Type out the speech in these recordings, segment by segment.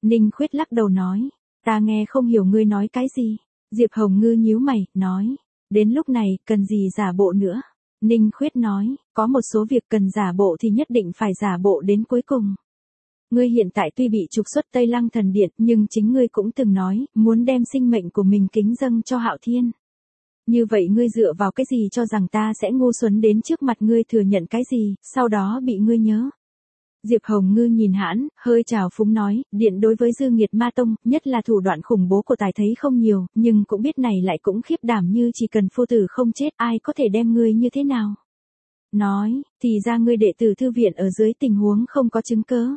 Ninh Khuyết lắc đầu nói, ta nghe không hiểu ngươi nói cái gì. Diệp Hồng Ngư nhíu mày, nói, đến lúc này, cần gì giả bộ nữa. Ninh Khuyết nói, có một số việc cần giả bộ thì nhất định phải giả bộ đến cuối cùng. Ngươi hiện tại tuy bị trục xuất Tây Lăng Thần Điện, nhưng chính ngươi cũng từng nói, muốn đem sinh mệnh của mình kính dâng cho Hạo Thiên. Như vậy ngươi dựa vào cái gì cho rằng ta sẽ ngu xuẩn đến trước mặt ngươi thừa nhận cái gì, sau đó bị ngươi nhớ. Diệp Hồng Ngư nhìn hãn, hơi trào phúng nói, điện đối với Dư Nghiệt Ma Tông, nhất là thủ đoạn khủng bố của tài thấy không nhiều, nhưng cũng biết này lại cũng khiếp đảm như chỉ cần phu tử không chết ai có thể đem ngươi như thế nào. Nói, thì ra ngươi đệ tử thư viện ở dưới tình huống không có chứng cớ.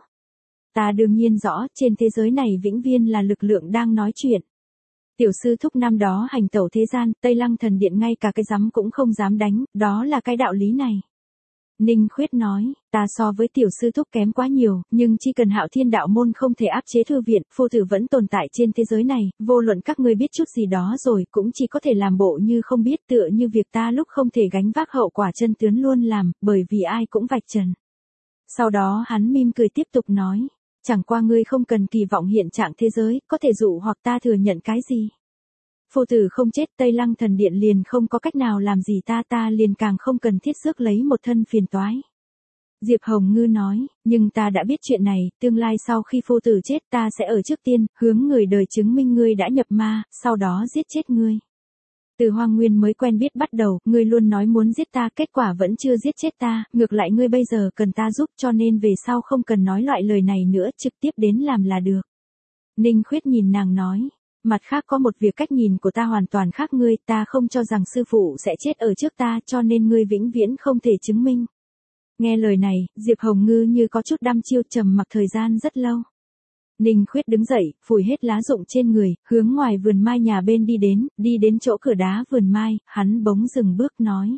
Ta đương nhiên rõ, trên thế giới này vĩnh viên là lực lượng đang nói chuyện. Tiểu sư thúc năm đó hành tẩu thế gian, Tây Lăng Thần Điện ngay cả cái giám cũng không dám đánh, đó là cái đạo lý này. Ninh Khuyết nói, ta so với tiểu sư thúc kém quá nhiều, nhưng chỉ cần Hạo Thiên đạo môn không thể áp chế thư viện, phu tử vẫn tồn tại trên thế giới này, vô luận các ngươi biết chút gì đó rồi, cũng chỉ có thể làm bộ như không biết, tựa như việc ta lúc không thể gánh vác hậu quả chân tướng luôn làm, bởi vì ai cũng vạch trần. Sau đó hắn mỉm cười tiếp tục nói, chẳng qua ngươi không cần kỳ vọng hiện trạng thế giới, có thể dụ hoặc ta thừa nhận cái gì. Phu tử không chết, Tây Lăng Thần Điện liền không có cách nào làm gì ta liền càng không cần thiết rước lấy một thân phiền toái. Diệp Hồng Ngư nói, nhưng ta đã biết chuyện này, tương lai sau khi phu tử chết ta sẽ ở trước tiên, hướng người đời chứng minh ngươi đã nhập ma, sau đó giết chết ngươi. Từ Hoang Nguyên mới quen biết bắt đầu, ngươi luôn nói muốn giết ta, kết quả vẫn chưa giết chết ta, ngược lại ngươi bây giờ cần ta giúp cho nên về sau không cần nói loại lời này nữa, trực tiếp đến làm là được. Ninh Khuyết nhìn nàng nói. Mặt khác có một việc cách nhìn của ta hoàn toàn khác ngươi, ta không cho rằng sư phụ sẽ chết ở trước ta cho nên ngươi vĩnh viễn không thể chứng minh. Nghe lời này, Diệp Hồng Ngư như có chút đăm chiêu trầm mặc thời gian rất lâu. Ninh Khuyết đứng dậy, phủi hết lá rụng trên người, hướng ngoài vườn mai nhà bên đi đến chỗ cửa đá vườn mai, hắn bỗng dừng bước nói.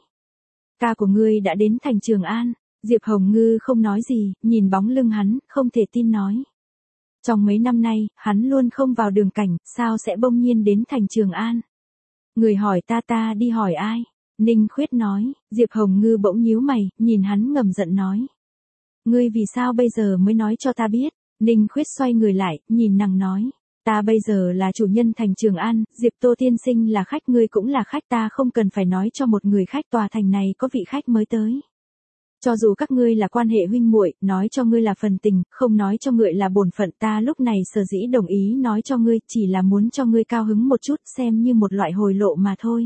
Ca của ngươi đã đến thành Trường An. Diệp Hồng Ngư không nói gì, nhìn bóng lưng hắn, không thể tin nói. Trong mấy năm nay, hắn luôn không vào đường cảnh, sao sẽ bỗng nhiên đến thành Trường An? Người hỏi ta đi hỏi ai? Ninh Khuyết nói, Diệp Hồng Ngư bỗng nhíu mày, nhìn hắn ngầm giận nói. Ngươi vì sao bây giờ mới nói cho ta biết? Ninh Khuyết xoay người lại, nhìn nàng nói. Ta bây giờ là chủ nhân thành Trường An, Diệp Tô tiên sinh là khách, ngươi cũng là khách, ta không cần phải nói cho một người khách tòa thành này có vị khách mới tới. Cho dù các ngươi là quan hệ huynh muội, nói cho ngươi là phần tình, không nói cho ngươi là bổn phận, ta lúc này sở dĩ đồng ý nói cho ngươi, chỉ là muốn cho ngươi cao hứng một chút, xem như một loại hồi lộ mà thôi.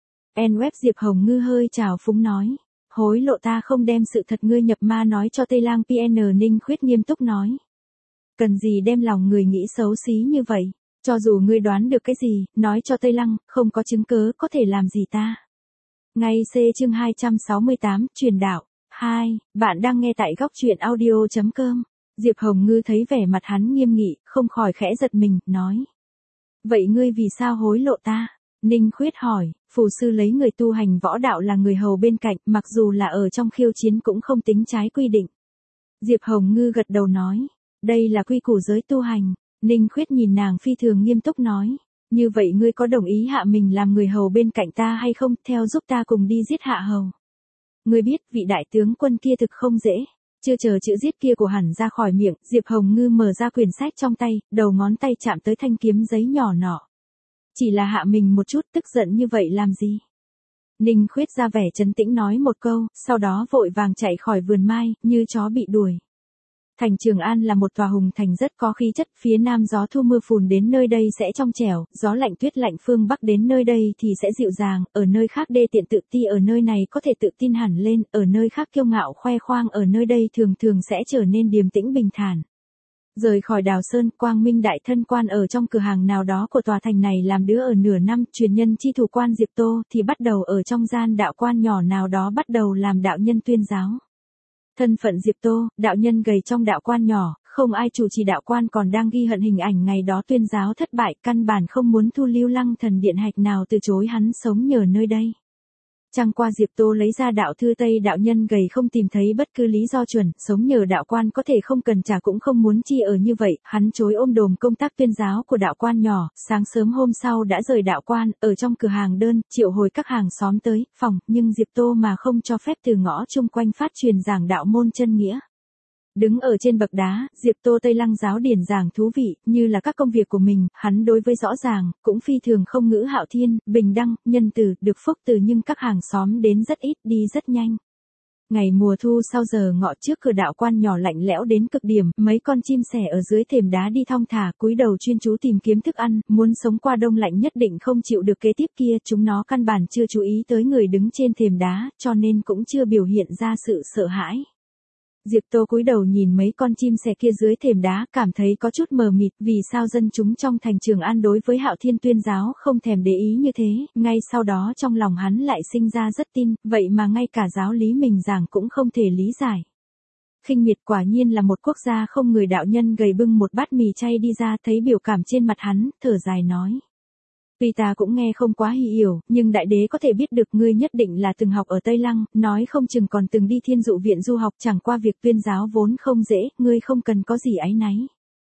Web Diệp Hồng Ngư hơi trào phúng nói, hối lộ ta không đem sự thật ngươi nhập ma nói cho Tây Lang PN. Ninh Khuyết nghiêm túc nói. Cần gì đem lòng người nghĩ xấu xí như vậy, cho dù ngươi đoán được cái gì, nói cho Tây Lăng, không có chứng cớ có thể làm gì ta. Ngay C chương 268, truyền đạo. 2. Bạn đang nghe tại góc truyện audio.com. Diệp Hồng Ngư thấy vẻ mặt hắn nghiêm nghị, không khỏi khẽ giật mình, nói. Vậy ngươi vì sao hối lộ ta? Ninh Khuyết hỏi, phù sư lấy người tu hành võ đạo là người hầu bên cạnh, mặc dù là ở trong khiêu chiến cũng không tính trái quy định. Diệp Hồng Ngư gật đầu nói, đây là quy củ giới tu hành. Ninh Khuyết nhìn nàng phi thường nghiêm túc nói, như vậy ngươi có đồng ý hạ mình làm người hầu bên cạnh ta hay không, theo giúp ta cùng đi giết Hạ Hầu. Ngươi biết vị đại tướng quân kia thực không dễ. Chưa chờ chữ giết kia của hắn ra khỏi miệng, Diệp Hồng Ngư mở ra quyển sách trong tay, đầu ngón tay chạm tới thanh kiếm giấy nhỏ nọ. Chỉ là hạ mình một chút, tức giận như vậy làm gì? Ninh Khuyết ra vẻ trấn tĩnh nói một câu, sau đó vội vàng chạy khỏi vườn mai, như chó bị đuổi. Thành Trường An là một tòa hùng thành rất có khí chất, phía nam gió thu mưa phùn đến nơi đây sẽ trong trẻo, gió lạnh tuyết lạnh phương bắc đến nơi đây thì sẽ dịu dàng, ở nơi khác đê tiện tự ti ở nơi này có thể tự tin hẳn lên, ở nơi khác kiêu ngạo khoe khoang ở nơi đây thường thường sẽ trở nên điềm tĩnh bình thản. Rời khỏi Đào Sơn, Quang Minh đại thân quan ở trong cửa hàng nào đó của tòa thành này làm đứa ở nửa năm, truyền nhân chi thủ quan Diệp Tô thì bắt đầu ở trong gian đạo quan nhỏ nào đó bắt đầu làm đạo nhân tuyên giáo. Thân phận Diệp Tô, đạo nhân gầy trong đạo quan nhỏ, không ai chủ trì đạo quan còn đang ghi hận hình ảnh ngày đó tuyên giáo thất bại, căn bản không muốn thu Lưu Lăng Thần Điện hạch nào từ chối hắn sống nhờ nơi đây. Chẳng qua Diệp Tô lấy ra đạo thư Tây đạo nhân gầy không tìm thấy bất cứ lý do chuẩn, sống nhờ đạo quan có thể không cần trả cũng không muốn chi ở như vậy, hắn chối ôm đồm công tác tuyên giáo của đạo quan nhỏ, sáng sớm hôm sau đã rời đạo quan, ở trong cửa hàng đơn, triệu hồi các hàng xóm tới, phòng, nhưng Diệp Tô mà không cho phép từ ngõ chung quanh phát truyền giảng đạo môn chân nghĩa. Đứng ở trên bậc đá, Diệp Tô Tây Lăng giáo điển giảng thú vị, như là các công việc của mình, hắn đối với rõ ràng, cũng phi thường không ngữ Hạo Thiên, bình đăng, nhân từ, được phúc từ nhưng các hàng xóm đến rất ít, đi rất nhanh. Ngày mùa thu sau giờ ngọ trước cửa đạo quan nhỏ lạnh lẽo đến cực điểm, mấy con chim sẻ ở dưới thềm đá đi thong thả, cúi đầu chuyên chú tìm kiếm thức ăn, muốn sống qua đông lạnh nhất định không chịu được kế tiếp kia, chúng nó căn bản chưa chú ý tới người đứng trên thềm đá, cho nên cũng chưa biểu hiện ra sự sợ hãi. Diệp Tô cúi đầu nhìn mấy con chim sẻ kia dưới thềm đá, cảm thấy có chút mờ mịt, vì sao dân chúng trong thành Trường An đối với Hạo Thiên tuyên giáo không thèm để ý như thế, ngay sau đó trong lòng hắn lại sinh ra rất tin, vậy mà ngay cả giáo lý mình giảng cũng không thể lý giải. Khinh miệt quả nhiên là một quốc gia không người. Đạo nhân gầy bưng một bát mì chay đi ra, thấy biểu cảm trên mặt hắn, thở dài nói. Tuy ta cũng nghe không quá hiểu, nhưng đại đế có thể biết được ngươi nhất định là từng học ở Tây Lăng, nói không chừng còn từng đi Thiên Dụ viện du học, chẳng qua việc tuyên giáo vốn không dễ, ngươi không cần có gì áy náy.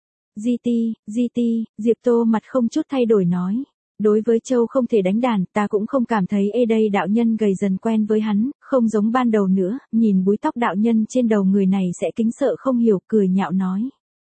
GT, Diệp Tô mặt không chút thay đổi nói. Đối với Châu không thể đánh đàn, ta cũng không cảm thấy đây. Đạo nhân gầy dần quen với hắn, không giống ban đầu nữa, nhìn búi tóc đạo nhân trên đầu người này sẽ kính sợ không hiểu, cười nhạo nói.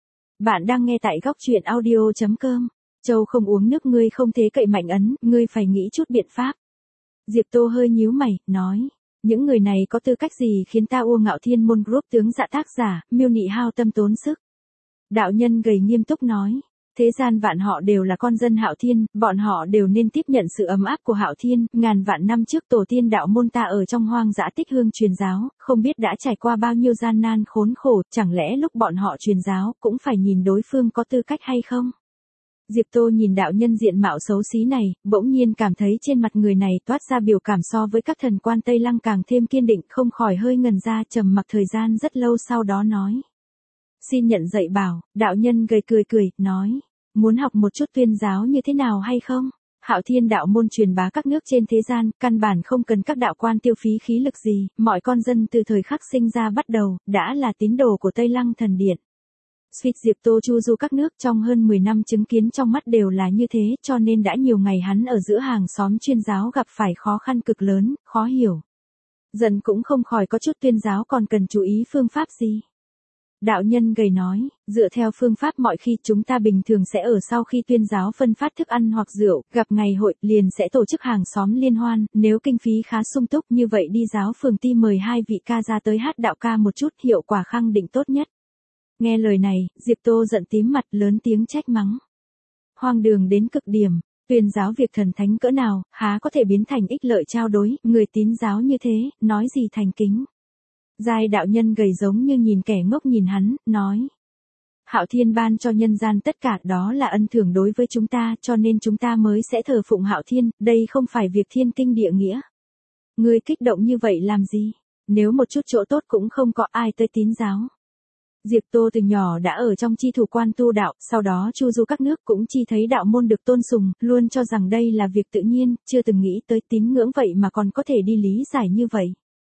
Bạn đang nghe tại góc truyện audio.com. Châu không uống nước, ngươi không thế cậy mạnh ấn, ngươi phải nghĩ chút biện pháp. Diệp Tô hơi nhíu mày, nói. Những người này có tư cách gì khiến ta ua ngạo Thiên Môn Group tướng dạ tác giả, miêu nị hao tâm tốn sức. Đạo nhân gầy nghiêm túc nói. Thế gian vạn họ đều là con dân Hạo Thiên, bọn họ đều nên tiếp nhận sự ấm áp của Hạo Thiên. Ngàn vạn năm trước tổ tiên đạo môn ta ở trong hoang dã tích hương truyền giáo, không biết đã trải qua bao nhiêu gian nan khốn khổ, chẳng lẽ lúc bọn họ truyền giáo cũng phải nhìn đối phương có tư cách hay không? Diệp Tô nhìn đạo nhân diện mạo xấu xí này, bỗng nhiên cảm thấy trên mặt người này toát ra biểu cảm so với các thần quan Tây Lăng càng thêm kiên định, không khỏi hơi ngần ra, trầm mặc thời gian rất lâu sau đó nói. Xin nhận dạy bảo. Đạo nhân gầy cười, nói. Muốn học một chút tuyên giáo như thế nào hay không? Hạo Thiên đạo môn truyền bá các nước trên thế gian, căn bản không cần các đạo quan tiêu phí khí lực gì, mọi con dân từ thời khắc sinh ra bắt đầu, đã là tín đồ của Tây Lăng thần điện. Suýt Diệp Tô chu du các nước trong hơn 10 năm chứng kiến trong mắt đều là như thế, cho nên đã nhiều ngày hắn ở giữa hàng xóm chuyên giáo gặp phải khó khăn cực lớn, khó hiểu. Dần cũng không khỏi có chút tuyên giáo còn cần chú ý phương pháp gì. Đạo nhân gầy nói, dựa theo phương pháp mọi khi chúng ta bình thường sẽ ở sau khi tuyên giáo phân phát thức ăn hoặc rượu, gặp ngày hội, liền sẽ tổ chức hàng xóm liên hoan, nếu kinh phí khá sung túc như vậy đi giáo phường ti mời 2 vị ca ra tới hát đạo ca một chút, hiệu quả khẳng định tốt nhất. Nghe lời này, Diệp Tô giận tím mặt, lớn tiếng trách mắng. Hoang đường đến cực điểm, tuyên giáo việc thần thánh cỡ nào, há có thể biến thành ích lợi trao đối, người tín giáo như thế, nói gì thành kính. Giai đạo nhân gầy giống như nhìn kẻ ngốc nhìn hắn, nói. Hạo Thiên ban cho nhân gian tất cả, đó là ân thưởng đối với chúng ta, cho nên chúng ta mới sẽ thờ phụng Hạo Thiên, đây không phải việc thiên kinh địa nghĩa. Ngươi kích động như vậy làm gì? Nếu một chút chỗ tốt cũng không có, ai tới tín giáo. Diệp Tô từ nhỏ đã ở trong chi thủ quan tu đạo, sau đó chu du các nước cũng chi thấy đạo môn được tôn sùng, luôn cho rằng đây là việc tự nhiên, chưa từng nghĩ tới tín ngưỡng vậy mà còn có thể đi lý giải như vậy.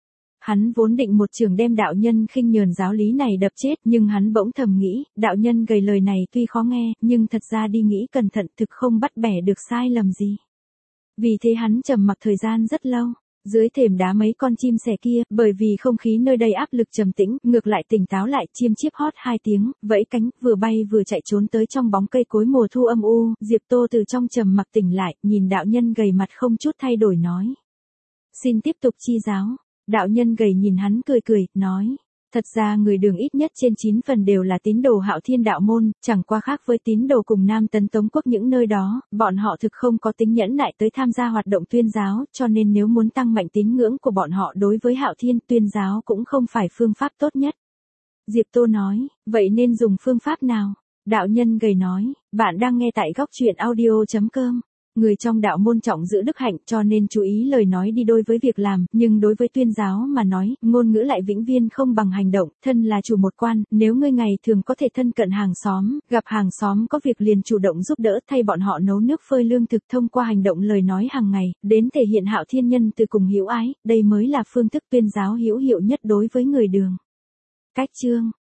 Hắn vốn định một trường đem đạo nhân khinh nhờn giáo lý này đập chết, nhưng hắn bỗng thầm nghĩ, đạo nhân gầy lời này tuy khó nghe, nhưng thật ra đi nghĩ cẩn thận thực không bắt bẻ được sai lầm gì. Vì thế hắn trầm mặc thời gian rất lâu. Dưới thềm đá mấy con chim sẻ kia, bởi vì không khí nơi đây áp lực trầm tĩnh, ngược lại tỉnh táo lại, chiêm chiếp hót 2 tiếng, vẫy cánh, vừa bay vừa chạy trốn tới trong bóng cây cối mùa thu âm u. Diệp Tô từ trong trầm mặc tỉnh lại, nhìn đạo nhân gầy mặt không chút thay đổi nói. Xin tiếp tục chi giáo. Đạo nhân gầy nhìn hắn cười, nói. Thật ra người Đường ít nhất trên 9 phần đều là tín đồ Hạo Thiên đạo môn, chẳng qua khác với tín đồ cùng Nam Tấn Tống quốc những nơi đó, bọn họ thực không có tính nhẫn nại tới tham gia hoạt động tuyên giáo, cho nên nếu muốn tăng mạnh tín ngưỡng của bọn họ đối với Hạo Thiên, tuyên giáo cũng không phải phương pháp tốt nhất. Diệp Tô nói, vậy nên dùng phương pháp nào? Đạo nhân gầy nói, bạn đang nghe tại góc truyện audio.com. Người trong đạo môn trọng giữ đức hạnh cho nên chú ý lời nói đi đôi với việc làm, nhưng đối với tuyên giáo mà nói, ngôn ngữ lại vĩnh viễn không bằng hành động, thân là chủ một quan, nếu ngươi ngày thường có thể thân cận hàng xóm, gặp hàng xóm có việc liền chủ động giúp đỡ thay bọn họ nấu nước phơi lương thực thông qua hành động lời nói hàng ngày, đến thể hiện Hạo Thiên nhân từ cùng hữu ái, đây mới là phương thức tuyên giáo hữu hiệu nhất đối với người Đường. Cách chương